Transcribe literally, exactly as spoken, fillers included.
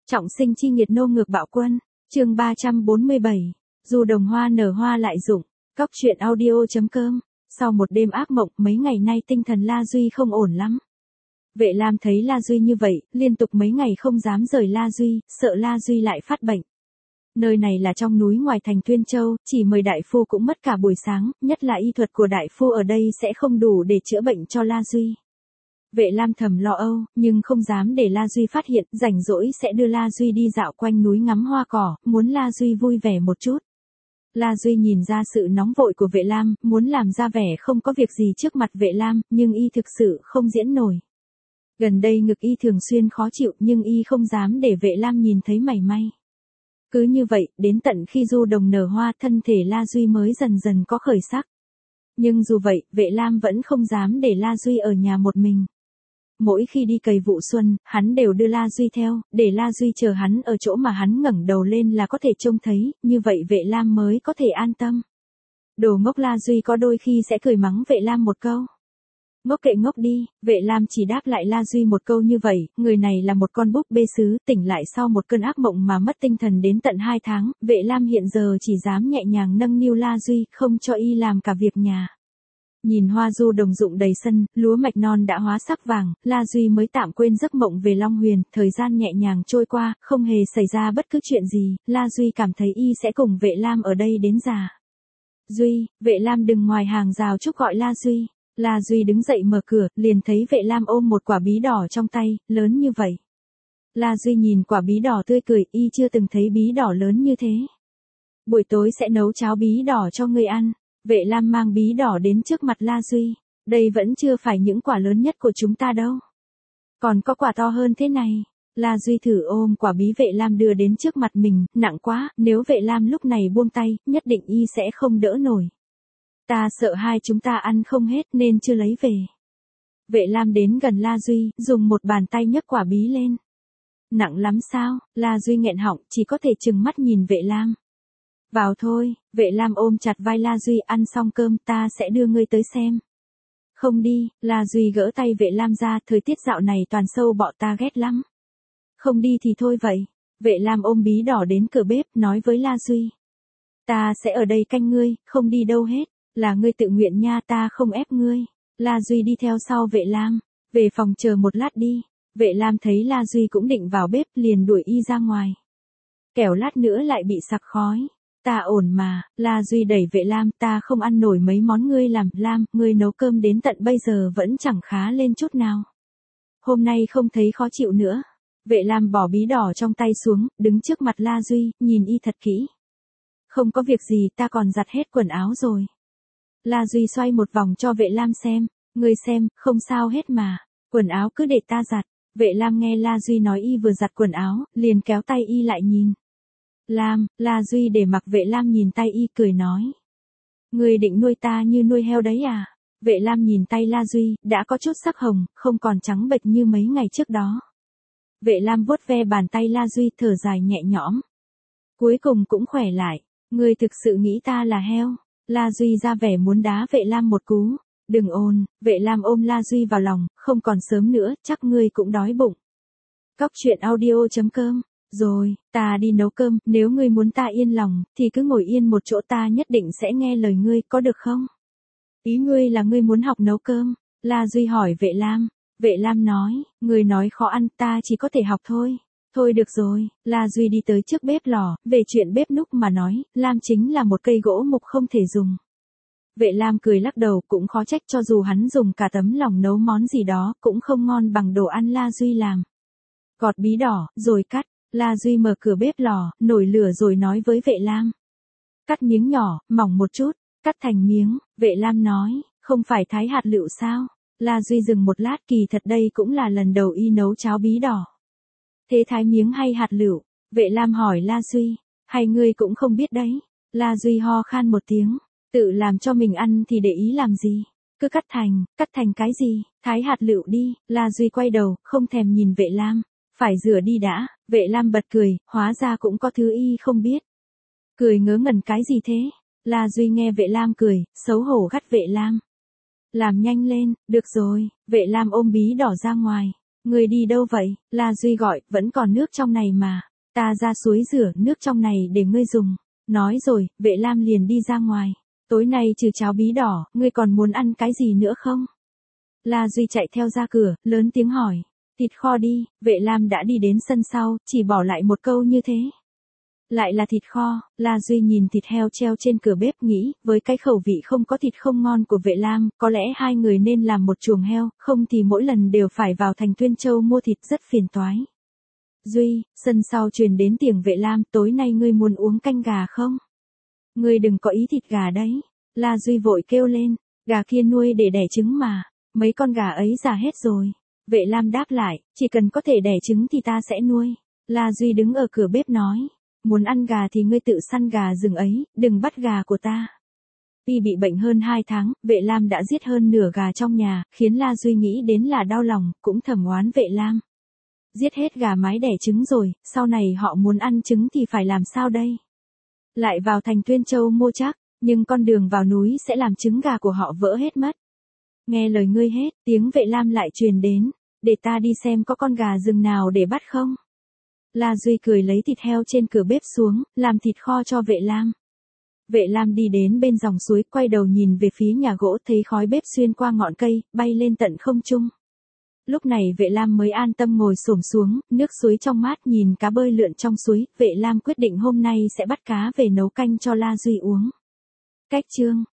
Trọng sinh chi nghiệt nô ngược bạo quân, chương ba trăm bốn mươi bảy, dù đồng hoa nở hoa lại rụng, cóc truyện audio.com, sau một đêm ác mộng mấy ngày nay tinh thần La Duy không ổn lắm. Vệ Lam thấy La Duy như vậy, liên tục mấy ngày không dám rời La Duy, sợ La Duy lại phát bệnh. Nơi này là trong núi ngoài thành Tuyên Châu, chỉ mời đại phu cũng mất cả buổi sáng, nhất là y thuật của đại phu ở đây sẽ không đủ để chữa bệnh cho La Duy. Vệ Lam thầm lo âu, nhưng không dám để La Duy phát hiện, rảnh rỗi sẽ đưa La Duy đi dạo quanh núi ngắm hoa cỏ, muốn La Duy vui vẻ một chút. La Duy nhìn ra sự nóng vội của Vệ Lam, muốn làm ra vẻ không có việc gì trước mặt Vệ Lam, nhưng y thực sự không diễn nổi. Gần đây ngực y thường xuyên khó chịu nhưng y không dám để Vệ Lam nhìn thấy mảy may. Cứ như vậy, đến tận khi du đồng nở hoa thân thể La Duy mới dần dần có khởi sắc. Nhưng dù vậy, Vệ Lam vẫn không dám để La Duy ở nhà một mình. Mỗi khi đi cày vụ xuân, hắn đều đưa La Duy theo, để La Duy chờ hắn ở chỗ mà hắn ngẩng đầu lên là có thể trông thấy, như vậy Vệ Lam mới có thể an tâm. Đồ ngốc La Duy có đôi khi sẽ cười mắng Vệ Lam một câu. Ngốc kệ ngốc đi, Vệ Lam chỉ đáp lại La Duy một câu như vậy, người này là một con búp bê sứ, tỉnh lại sau một cơn ác mộng mà mất tinh thần đến tận hai tháng, Vệ Lam hiện giờ chỉ dám nhẹ nhàng nâng niu La Duy, không cho y làm cả việc nhà. Nhìn hoa du đồng rụng đầy sân, lúa mạch non đã hóa sắc vàng, La Duy mới tạm quên giấc mộng về Long Huyền, thời gian nhẹ nhàng trôi qua, không hề xảy ra bất cứ chuyện gì, La Duy cảm thấy y sẽ cùng Vệ Lam ở đây đến già. Duy, Vệ Lam đứng ngoài hàng rào chúc gọi La Duy. La Duy đứng dậy mở cửa, liền thấy Vệ Lam ôm một quả bí đỏ trong tay, lớn như vậy. La Duy nhìn quả bí đỏ tươi cười, y chưa từng thấy bí đỏ lớn như thế. Buổi tối sẽ nấu cháo bí đỏ cho ngươi ăn. Vệ Lam mang bí đỏ đến trước mặt La Duy. Đây vẫn chưa phải những quả lớn nhất của chúng ta đâu. Còn có quả to hơn thế này. La Duy thử ôm quả bí Vệ Lam đưa đến trước mặt mình, nặng quá, nếu Vệ Lam lúc này buông tay, nhất định y sẽ không đỡ nổi. Ta sợ hai chúng ta ăn không hết nên chưa lấy về. Vệ Lam đến gần La Duy, dùng một bàn tay nhấc quả bí lên. Nặng lắm sao? La Duy nghẹn họng, chỉ có thể trừng mắt nhìn Vệ Lam. Vào thôi, Vệ Lam ôm chặt vai La Duy, ăn xong cơm ta sẽ đưa ngươi tới xem. Không đi, La Duy gỡ tay Vệ Lam ra, thời tiết dạo này toàn sâu bọ ta ghét lắm. Không đi thì thôi vậy. Vệ Lam ôm bí đỏ đến cửa bếp, nói với La Duy. Ta sẽ ở đây canh ngươi, không đi đâu hết. Là ngươi tự nguyện nha, ta không ép ngươi. La Duy đi theo sau Vệ Lam. Về phòng chờ một lát đi. Vệ Lam thấy La Duy cũng định vào bếp, liền đuổi y ra ngoài. Kẻo lát nữa lại bị sặc khói. Ta ổn mà, La Duy đẩy Vệ Lam, ta không ăn nổi mấy món ngươi làm, Lam, ngươi nấu cơm đến tận bây giờ vẫn chẳng khá lên chút nào. Hôm nay không thấy khó chịu nữa. Vệ Lam bỏ bí đỏ trong tay xuống, đứng trước mặt La Duy, nhìn y thật kỹ. Không có việc gì, ta còn giặt hết quần áo rồi. La Duy xoay một vòng cho Vệ Lam xem, ngươi xem, không sao hết mà, quần áo cứ để ta giặt. Vệ Lam nghe La Duy nói y vừa giặt quần áo, liền kéo tay y lại nhìn. Lam, La Duy để mặc Vệ Lam nhìn tay y cười nói. Ngươi định nuôi ta như nuôi heo đấy à? Vệ Lam nhìn tay La Duy, đã có chút sắc hồng, không còn trắng bệch như mấy ngày trước đó. Vệ Lam vuốt ve bàn tay La Duy, thở dài nhẹ nhõm. Cuối cùng cũng khỏe lại, ngươi thực sự nghĩ ta là heo? La Duy ra vẻ muốn đá Vệ Lam một cú. Đừng ồn, Vệ Lam ôm La Duy vào lòng, không còn sớm nữa, chắc ngươi cũng đói bụng. Cóc truyện audio.com. Rồi, ta đi nấu cơm, nếu ngươi muốn ta yên lòng, thì cứ ngồi yên một chỗ, ta nhất định sẽ nghe lời ngươi, có được không? Ý ngươi là ngươi muốn học nấu cơm? La Duy hỏi Vệ Lam. Vệ Lam nói, ngươi nói khó ăn, ta chỉ có thể học thôi. Thôi được rồi, La Duy đi tới trước bếp lò, về chuyện bếp núc mà nói, Lam chính là một cây gỗ mục không thể dùng. Vệ Lam cười lắc đầu, cũng khó trách, cho dù hắn dùng cả tấm lòng nấu món gì đó, cũng không ngon bằng đồ ăn La Duy làm. Gọt bí đỏ, rồi cắt. La Duy mở cửa bếp lò, nổi lửa rồi nói với Vệ Lam. Cắt miếng nhỏ, mỏng một chút, cắt thành miếng. Vệ Lam nói, không phải thái hạt lựu sao? La Duy dừng một lát, kỳ thật đây cũng là lần đầu y nấu cháo bí đỏ. Thế thái miếng hay hạt lựu? Vệ Lam hỏi La Duy. Hay ngươi cũng không biết đấy? La Duy ho khan một tiếng. Tự làm cho mình ăn thì để ý làm gì? Cứ cắt thành, cắt thành cái gì? Thái hạt lựu đi. La Duy quay đầu, không thèm nhìn Vệ Lam. Phải rửa đi đã. Vệ Lam bật cười, hóa ra cũng có thứ y không biết. Cười ngớ ngẩn cái gì thế? La Duy nghe Vệ Lam cười, xấu hổ gắt Vệ Lam. Làm nhanh lên, được rồi. Vệ Lam ôm bí đỏ ra ngoài. Người đi đâu vậy? La Duy gọi, vẫn còn nước trong này mà. Ta ra suối rửa nước trong này để ngươi dùng. Nói rồi, Vệ Lam liền đi ra ngoài. Tối nay trừ cháo bí đỏ, ngươi còn muốn ăn cái gì nữa không? La Duy chạy theo ra cửa, lớn tiếng hỏi. Thịt kho đi, Vệ Lam đã đi đến sân sau, chỉ bỏ lại một câu như thế. Lại là thịt kho, La Duy nhìn thịt heo treo trên cửa bếp nghĩ, với cái khẩu vị không có thịt không ngon của Vệ Lam, có lẽ hai người nên làm một chuồng heo, không thì mỗi lần đều phải vào thành Tuyên Châu mua thịt rất phiền toái. Duy, sân sau truyền đến tiếng Vệ Lam, tối nay ngươi muốn uống canh gà không? Ngươi đừng có ý thịt gà đấy. La Duy vội kêu lên, gà kia nuôi để đẻ trứng mà, mấy con gà ấy già hết rồi. Vệ Lam đáp lại, chỉ cần có thể đẻ trứng thì ta sẽ nuôi. La Duy đứng ở cửa bếp nói, muốn ăn gà thì ngươi tự săn gà rừng ấy, đừng bắt gà của ta. Vì bị bệnh hơn hai tháng, Vệ Lam đã giết hơn nửa gà trong nhà, khiến La Duy nghĩ đến là đau lòng, cũng thầm oán Vệ Lam. Giết hết gà mái đẻ trứng rồi, sau này họ muốn ăn trứng thì phải làm sao đây? Lại vào thành Tuyên Châu mua chắc, nhưng con đường vào núi sẽ làm trứng gà của họ vỡ hết mất. Nghe lời ngươi hết, tiếng Vệ Lam lại truyền đến, để ta đi xem có con gà rừng nào để bắt không. La Duy cười lấy thịt heo trên cửa bếp xuống, làm thịt kho cho Vệ Lam. Vệ Lam đi đến bên dòng suối, quay đầu nhìn về phía nhà gỗ, thấy khói bếp xuyên qua ngọn cây, bay lên tận không trung. Lúc này Vệ Lam mới an tâm ngồi xổm xuống, nước suối trong mát, nhìn cá bơi lượn trong suối, Vệ Lam quyết định hôm nay sẽ bắt cá về nấu canh cho La Duy uống. Cách chương